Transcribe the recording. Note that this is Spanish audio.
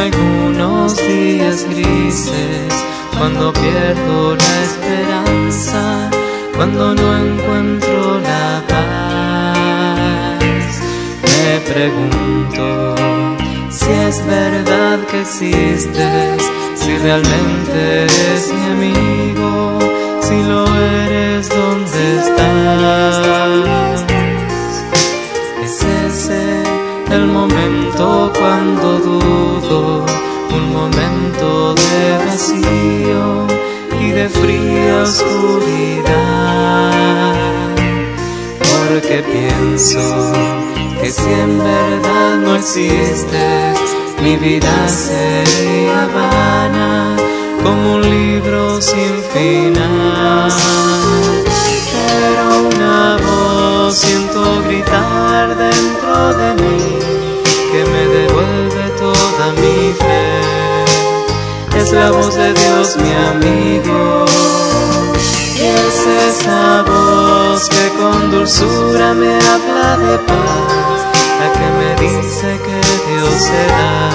algunos días grises, cuando pierdo la esperanza, cuando no encuentro la paz, me pregunto si es verdad que existes, si realmente eres mi amigo, si lo eres, ¿dónde estás? Es ese el momento cuando dudo, un momento de vacío y de fría oscuridad, porque pienso que si en verdad no existes, mi vida sería vana, como un libro sin final. Pero una voz siento gritar dentro de mí, que me devuelve toda mi fe. Es la voz de Dios, mi amigo, y es esa voz que con dulzura me habla de paz, la que me dice que Dios será.